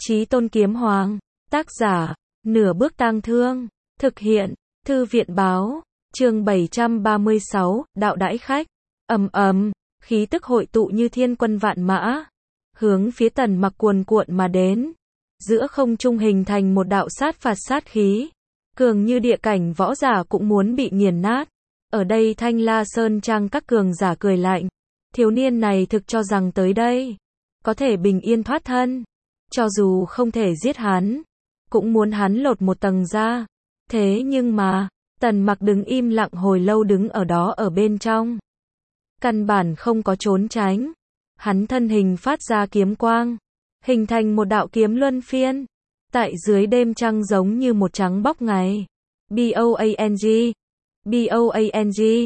Chí Tôn Kiếm Hoàng. Tác giả, Nửa Bước Tang Thương. Thực hiện, Thư viện báo. Chương 736, đạo đãi khách. Ầm ầm, khí tức hội tụ như thiên quân vạn mã, hướng phía Tần Mặc cuồn cuộn mà đến. Giữa không trung hình thành một đạo sát phạt sát khí, cường như địa cảnh võ giả cũng muốn bị nghiền nát. Ở đây Thanh La Sơn Trang các cường giả cười lạnh. Thiếu niên này thực cho rằng tới đây có thể bình yên thoát thân, cho dù không thể giết hắn, cũng muốn hắn lột một tầng ra. Thế nhưng mà, Tần Mặc đứng im lặng hồi lâu đứng ở đó ở bên trong. Căn bản không có trốn tránh. Hắn thân hình phát ra kiếm quang, hình thành một đạo kiếm luân phiên. Tại dưới đêm trăng giống như một trắng bóc ngày. BOANG, BOANG,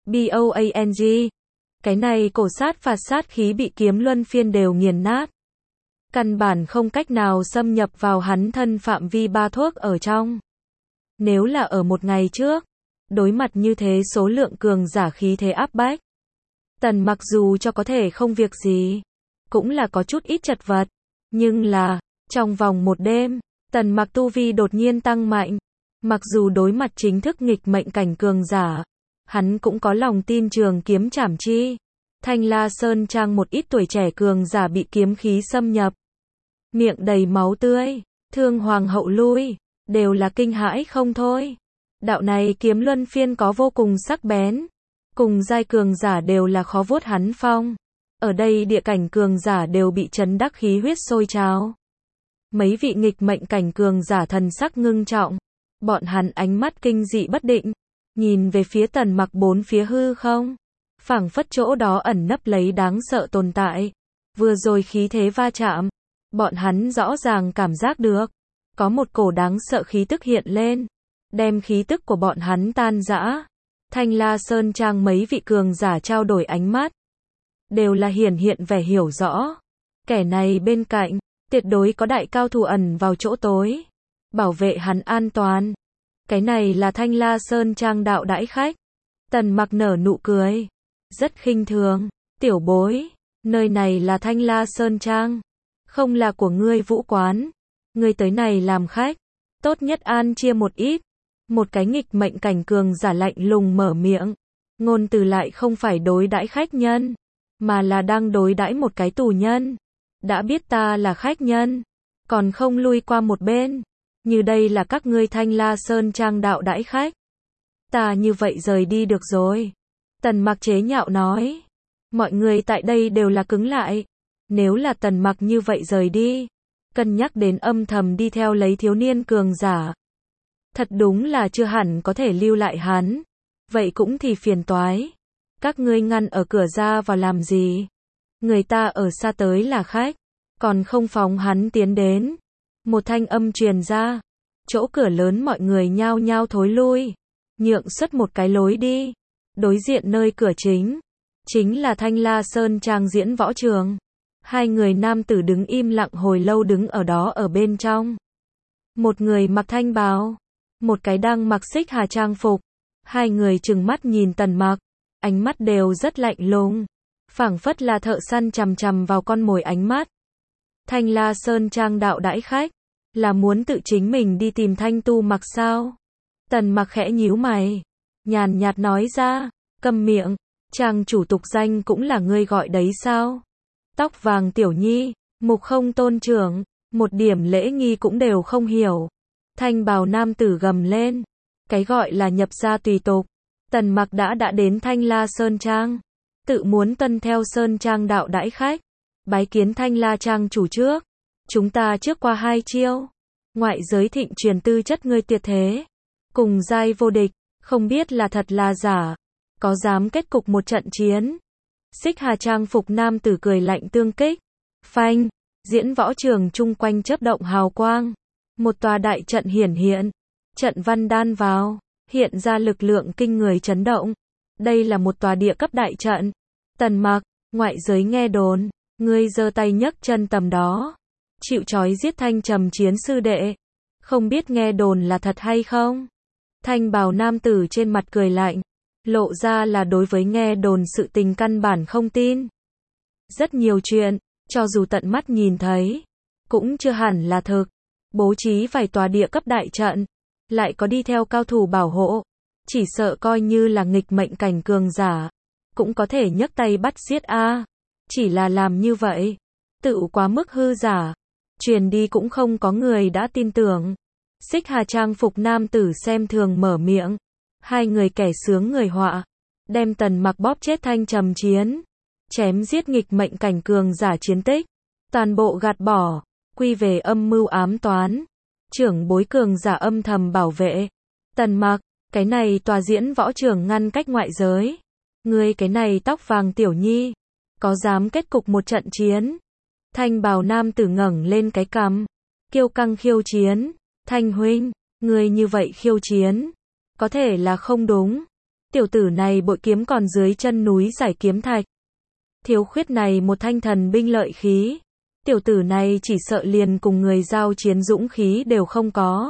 BOANG. Cái này cổ sát phạt sát khí bị kiếm luân phiên đều nghiền nát. Căn bản không cách nào xâm nhập vào hắn thân phạm vi ba thước ở trong. Nếu là ở một ngày trước, đối mặt như thế số lượng cường giả khí thế áp bách, Tần Mặc dù cho có thể không việc gì, cũng là có chút ít chật vật. Nhưng là, trong vòng một đêm, Tần Mặc tu vi đột nhiên tăng mạnh. Mặc dù đối mặt chính thức nghịch mệnh cảnh cường giả, hắn cũng có lòng tin trường kiếm chảm chi. Thanh La Sơn Trang một ít tuổi trẻ cường giả bị kiếm khí xâm nhập, miệng đầy máu tươi, thương hoàng hậu lui, đều là kinh hãi không thôi. Đạo này kiếm luân phiên có vô cùng sắc bén, cùng giai cường giả đều là khó vuốt hắn phong. Ở đây địa cảnh cường giả đều bị chấn đắc khí huyết sôi trào. Mấy vị nghịch mệnh cảnh cường giả thần sắc ngưng trọng, bọn hắn ánh mắt kinh dị bất định, nhìn về phía Tần Mặc bốn phía hư không, phảng phất chỗ đó ẩn nấp lấy đáng sợ tồn tại. Vừa rồi khí thế va chạm, bọn hắn rõ ràng cảm giác được, có một cổ đáng sợ khí tức hiện lên, đem khí tức của bọn hắn tan rã. Thanh La Sơn Trang mấy vị cường giả trao đổi ánh mắt, đều là hiện vẻ hiểu rõ. Kẻ này bên cạnh, tuyệt đối có đại cao thủ ẩn vào chỗ tối, bảo vệ hắn an toàn. Cái này là Thanh La Sơn Trang đạo đãi khách. Tần Mặc nở nụ cười, rất khinh thường. Tiểu bối, nơi này là Thanh La Sơn Trang, không là của ngươi Vũ Quán. Ngươi tới này làm khách, tốt nhất an chia một ít. Một cái nghịch mệnh cảnh cường giả lạnh lùng mở miệng, ngôn từ lại không phải đối đãi khách nhân, mà là đang đối đãi một cái tù nhân. Đã biết ta là khách nhân, còn không lui qua một bên, như đây là các ngươi Thanh La Sơn Trang đạo đãi khách, ta như vậy rời đi được rồi. Tần Mặc chế nhạo nói. Mọi người tại đây đều là cứng lại. Nếu là Tần Mặc như vậy rời đi, cân nhắc đến âm thầm đi theo lấy thiếu niên cường giả, thật đúng là chưa hẳn có thể lưu lại hắn. Vậy cũng thì phiền toái. Các ngươi ngăn ở cửa ra vào làm gì? Người ta ở xa tới là khách, còn không phóng hắn tiến đến. Một thanh âm truyền ra, chỗ cửa lớn mọi người nhao nhao thối lui, nhượng xuất một cái lối đi. Đối diện nơi cửa chính là Thanh La Sơn Trang diễn võ trường. Hai người nam tử đứng im lặng hồi lâu đứng ở đó ở bên trong. Một người mặc thanh bào, một cái đang mặc xích hà trang phục. Hai người trừng mắt nhìn Tần Mặc, ánh mắt đều rất lạnh lùng, phảng phất là thợ săn chằm chằm vào con mồi ánh mắt. Thanh La Sơn Trang đạo đãi khách, là muốn tự chính mình đi tìm Thanh Tu Mặc sao? Tần Mặc khẽ nhíu mày, nhàn nhạt nói ra, câm miệng, trang chủ tục danh cũng là ngươi gọi đấy sao? Tóc vàng tiểu nhi, mục không tôn trưởng, một điểm lễ nghi cũng đều không hiểu. Thanh bào nam tử gầm lên, cái gọi là nhập gia tùy tục. Tần Mặc đã đến Thanh La Sơn Trang, tự muốn tuân theo Sơn Trang đạo đãi khách, bái kiến Thanh La Trang chủ trước. Chúng ta trước qua hai chiêu, ngoại giới thịnh truyền tư chất ngươi tuyệt thế, cùng giai vô địch, không biết là thật là giả, có dám kết cục một trận chiến? Xích hà trang phục nam tử cười lạnh tương kích. Phanh, diễn võ trường chung quanh chớp động hào quang, một tòa đại trận hiển hiện, trận văn đan vào, hiện ra lực lượng kinh người chấn động. Đây là một tòa địa cấp đại trận. Tần Mặc, ngoại giới nghe đồn, ngươi giơ tay nhấc chân tầm đó, chịu trói giết Thanh Trầm chiến sư đệ, không biết nghe đồn là thật hay không? Thanh bào nam tử trên mặt cười lạnh, lộ ra là đối với nghe đồn sự tình căn bản không tin. Rất nhiều chuyện, cho dù tận mắt nhìn thấy, cũng chưa hẳn là thực. Bố trí vài tòa địa cấp đại trận, lại có đi theo cao thủ bảo hộ, chỉ sợ coi như là nghịch mệnh cảnh cường giả, cũng có thể nhấc tay bắt giết a. Chỉ là làm như vậy, tự quá mức hư giả, truyền đi cũng không có người đã tin tưởng. Xích Hà trang phục nam tử xem thường mở miệng, hai người kẻ sướng người họa, đem Tần Mặc bóp chết Thanh Trầm Chiến, chém giết nghịch mệnh cảnh cường giả chiến tích, toàn bộ gạt bỏ, quy về âm mưu ám toán, trưởng bối cường giả âm thầm bảo vệ. Tần Mặc, cái này tòa diễn võ trường ngăn cách ngoại giới, ngươi cái này tóc vàng tiểu nhi, có dám kết cục một trận chiến? Thanh bào nam tử ngẩng lên cái cằm, kiêu căng khiêu chiến. Thanh huynh, ngươi như vậy khiêu chiến, có thể là không đúng. Tiểu tử này bội kiếm còn dưới chân núi giải kiếm thạch. Thiếu khuyết này một thanh thần binh lợi khí. Tiểu tử này chỉ sợ liền cùng người giao chiến dũng khí đều không có.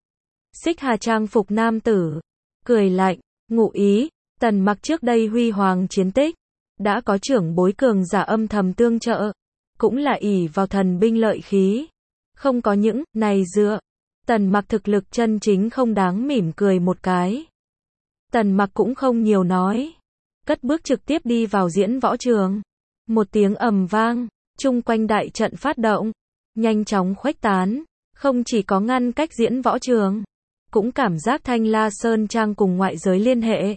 Xích Hà trang phục nam tử, cười lạnh, ngụ ý, Tần Mặc trước đây huy hoàng chiến tích, đã có trưởng bối cường giả âm thầm tương trợ, cũng là ỷ vào thần binh lợi khí. Không có những này dựa, Tần Mặc thực lực chân chính không đáng mỉm cười một cái. Tần Mặc cũng không nhiều nói, cất bước trực tiếp đi vào diễn võ trường. Một tiếng ầm vang, chung quanh đại trận phát động, nhanh chóng khuếch tán, không chỉ có ngăn cách diễn võ trường, cũng cảm giác Thanh La Sơn Trang cùng ngoại giới liên hệ.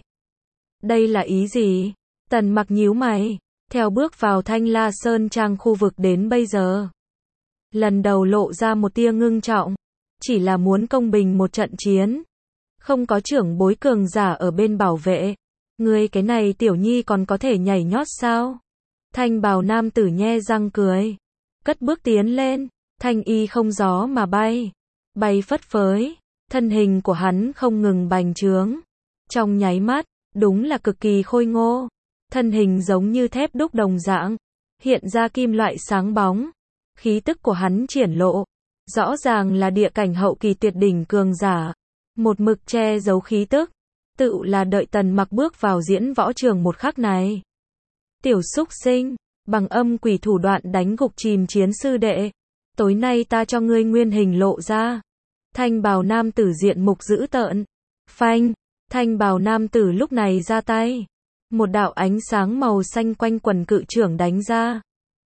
Đây là ý gì? Tần Mặc nhíu mày, theo bước vào Thanh La Sơn Trang khu vực đến bây giờ. Lần đầu lộ ra một tia ngưng trọng, chỉ là muốn công bình một trận chiến. Không có trưởng bối cường giả ở bên bảo vệ. Ngươi cái này tiểu nhi còn có thể nhảy nhót sao? Thanh bào nam tử nhe răng cười, cất bước tiến lên, thanh y không gió mà bay, bay phất phới, thân hình của hắn không ngừng bành trướng. Trong nháy mắt, đúng là cực kỳ khôi ngô, thân hình giống như thép đúc đồng dạng, hiện ra kim loại sáng bóng, khí tức của hắn triển lộ, rõ ràng là địa cảnh hậu kỳ tuyệt đỉnh cường giả, một mực che giấu khí tức, tự là đợi Tần Mặc bước vào diễn võ trường một khắc này. Tiểu súc sinh, bằng âm quỷ thủ đoạn đánh gục chìm chiến sư đệ, tối nay ta cho ngươi nguyên hình lộ ra. Thanh bào nam tử diện mục dữ tợn, phanh, thanh bào nam tử lúc này ra tay, một đạo ánh sáng màu xanh quanh quần cự trưởng đánh ra.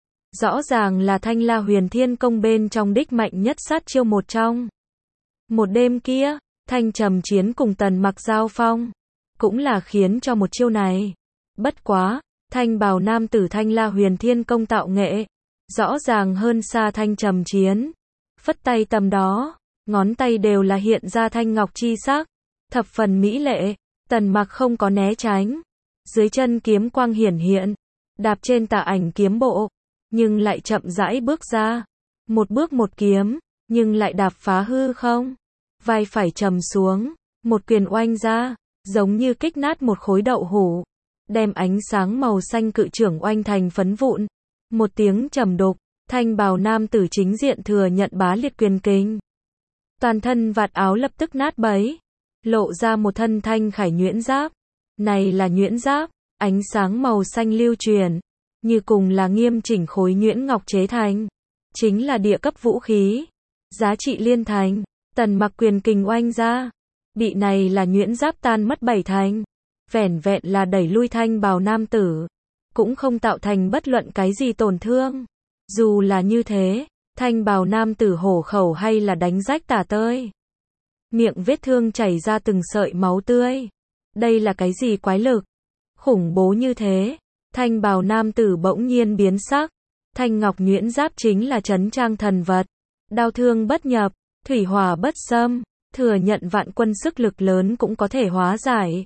Rõ ràng là Thanh La Huyền Thiên Công bên trong đích mạnh nhất sát chiêu một trong. Một đêm kia, Thanh Trầm Chiến cùng Tần Mặc giao phong, cũng là khiến cho một chiêu này. Bất quá, thanh bào nam tử Thanh La Huyền Thiên Công tạo nghệ, rõ ràng hơn xa Thanh Trầm Chiến. Phất tay tầm đó, ngón tay đều là hiện ra thanh ngọc chi sắc, thập phần mỹ lệ. Tần Mặc không có né tránh, dưới chân kiếm quang hiển hiện, đạp trên tà ảnh kiếm bộ, nhưng lại chậm rãi bước ra, một bước một kiếm, nhưng lại đạp phá hư không. Vai phải trầm xuống, một quyền oanh ra, giống như kích nát một khối đậu hũ, đem ánh sáng màu xanh cự trưởng oanh thành phấn vụn. Một tiếng trầm đục, thanh bào nam tử chính diện thừa nhận bá liệt quyền kình. Toàn thân vạt áo lập tức nát bấy, lộ ra một thân thanh khải nhuyễn giáp. Này là nhuyễn giáp, ánh sáng màu xanh lưu truyền, như cùng là nghiêm chỉnh khối nhuyễn ngọc chế thành, chính là địa cấp vũ khí, giá trị liên thành. Tần Mặc quyền kình oanh ra, bị này là nhuyễn giáp tan mất bảy thành, vẻn vẹn là đẩy lui thanh bào nam tử, cũng không tạo thành bất luận cái gì tổn thương. Dù là như thế, thanh bào nam tử hổ khẩu hay là đánh rách tả tơi, miệng vết thương chảy ra từng sợi máu tươi. Đây là cái gì quái lực khủng bố như thế? Thanh bào nam tử bỗng nhiên biến sắc. Thanh ngọc nhuyễn giáp chính là trấn trang thần vật, đao thương bất nhập, thủy hỏa bất xâm, thừa nhận vạn quân sức lực lớn cũng có thể hóa giải.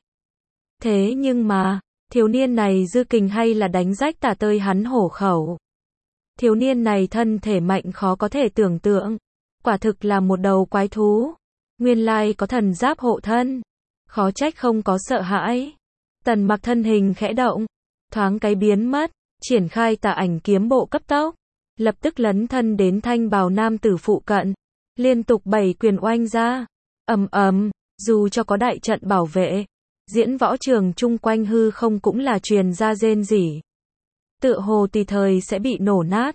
Thế nhưng mà, thiếu niên này dư kình hay là đánh rách tả tơi hắn hổ khẩu. Thiếu niên này thân thể mạnh khó có thể tưởng tượng, quả thực là một đầu quái thú. Nguyên lai có thần giáp hộ thân, khó trách không có sợ hãi. Tần Mặc thân hình khẽ động, thoáng cái biến mất, triển khai tà ảnh kiếm bộ cấp tốc, lập tức lấn thân đến thanh bào nam tử phụ cận, liên tục 7 quyền oanh ra. Ầm ầm, dù cho có đại trận bảo vệ, diễn võ trường chung quanh hư không cũng là truyền ra rên rỉ, tựa hồ tùy thời sẽ bị nổ nát.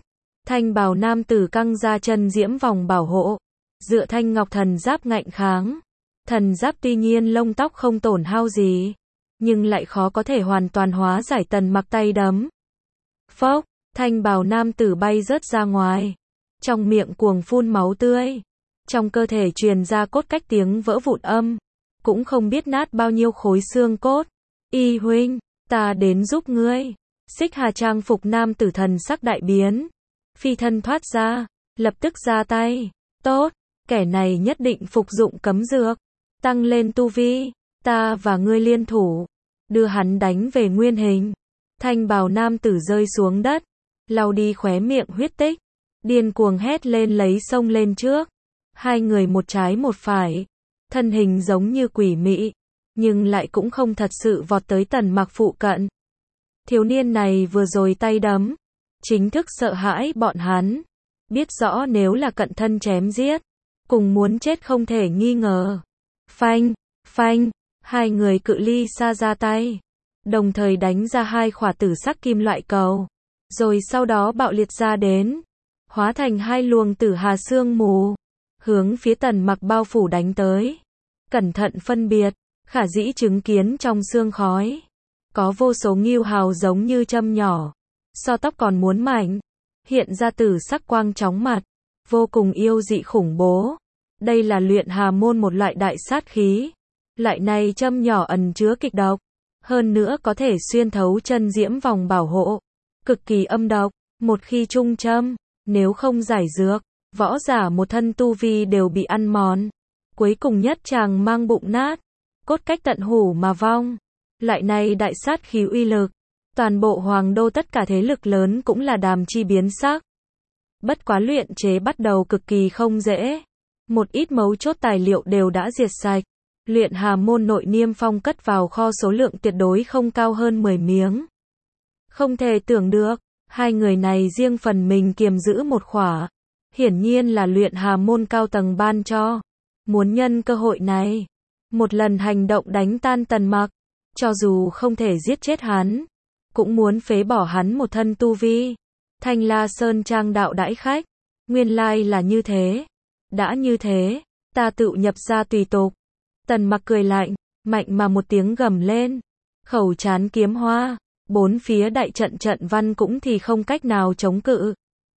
Thanh bào nam tử căng ra chân diễm vòng bảo hộ, dựa thanh ngọc thần giáp ngạnh kháng. Thần giáp tuy nhiên lông tóc không tổn hao gì, nhưng lại khó có thể hoàn toàn hóa giải Tần Mặc tay đấm. Phốc, thanh bào nam tử bay rớt ra ngoài, trong miệng cuồng phun máu tươi, trong cơ thể truyền ra cốt cách tiếng vỡ vụn âm, cũng không biết nát bao nhiêu khối xương cốt. Y huynh, ta đến giúp ngươi. Xích Hà trang phục nam tử thần sắc đại biến, phi thân thoát ra, lập tức ra tay. Tốt, kẻ này nhất định phục dụng cấm dược, tăng lên tu vi, ta và ngươi liên thủ, đưa hắn đánh về nguyên hình. Thanh bào nam tử rơi xuống đất, lau đi khóe miệng huyết tích, điên cuồng hét lên lấy xông lên trước. Hai người một trái một phải, thân hình giống như quỷ mị, nhưng lại cũng không thật sự vọt tới Tần Mặc phụ cận. Thiếu niên này vừa rồi tay đấm, chính thức sợ hãi bọn hắn, biết rõ nếu là cận thân chém giết, cùng muốn chết không thể nghi ngờ. Phanh, phanh, hai người cự ly xa ra tay, đồng thời đánh ra hai khỏa tử sắc kim loại cầu, rồi sau đó bạo liệt ra đến, hóa thành hai luồng tử hà sương mù, hướng phía Tần Mặc bao phủ đánh tới. Cẩn thận phân biệt, khả dĩ chứng kiến trong sương khói, có vô số ngưu hào giống như châm nhỏ, so tóc còn muốn mảnh, hiện ra tử sắc quang chóng mặt, vô cùng yêu dị khủng bố. Đây là luyện hà môn một loại đại sát khí, loại này châm nhỏ ẩn chứa kịch độc, hơn nữa có thể xuyên thấu chân diễm vòng bảo hộ, cực kỳ âm độc, một khi trung châm, nếu không giải dược, võ giả một thân tu vi đều bị ăn mòn, cuối cùng nhất chàng mang bụng nát, cốt cách tận hủ mà vong. Loại này đại sát khí uy lực, toàn bộ hoàng đô tất cả thế lực lớn cũng là đàm chi biến sắc. Bất quá luyện chế bắt đầu cực kỳ không dễ, một ít mấu chốt tài liệu đều đã diệt sạch. Luyện hà môn nội niêm phong cất vào kho số lượng tuyệt đối không cao hơn 10 miếng. Không thể tưởng được, hai người này riêng phần mình kiềm giữ một khỏa, hiển nhiên là luyện hà môn cao tầng ban cho, muốn nhân cơ hội này, một lần hành động đánh tan Tần Mặc, cho dù không thể giết chết hắn, cũng muốn phế bỏ hắn một thân tu vi. Thanh La Sơn trang đạo đãi khách, nguyên lai là như thế, đã như thế, ta tự nhập ra tùy tục. Tần Mặc cười lạnh, mạnh mà một tiếng gầm lên, khẩu chán kiếm hoa, bốn phía đại trận trận văn cũng thì không cách nào chống cự,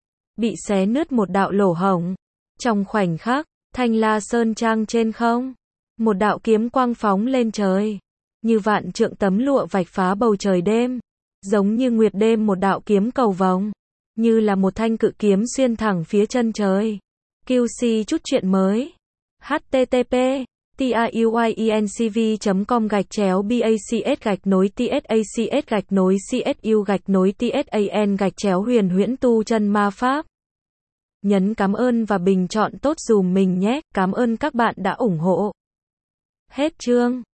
bị xé nứt một đạo lỗ hổng. Trong khoảnh khắc, Thanh La Sơn trang trên không, một đạo kiếm quang phóng lên trời, như vạn trượng tấm lụa vạch phá bầu trời đêm, giống như nguyệt đêm một đạo kiếm cầu vồng, như là một thanh cự kiếm xuyên thẳng phía chân trời. QC chút chuyện mới. http truyện.bacs-bacs-csu-tsac-csu-tsan-huyền huyễn tu chân ma pháp. Nhấn cảm ơn và bình chọn tốt dùm mình nhé. Cảm ơn các bạn đã ủng hộ. Hết chương.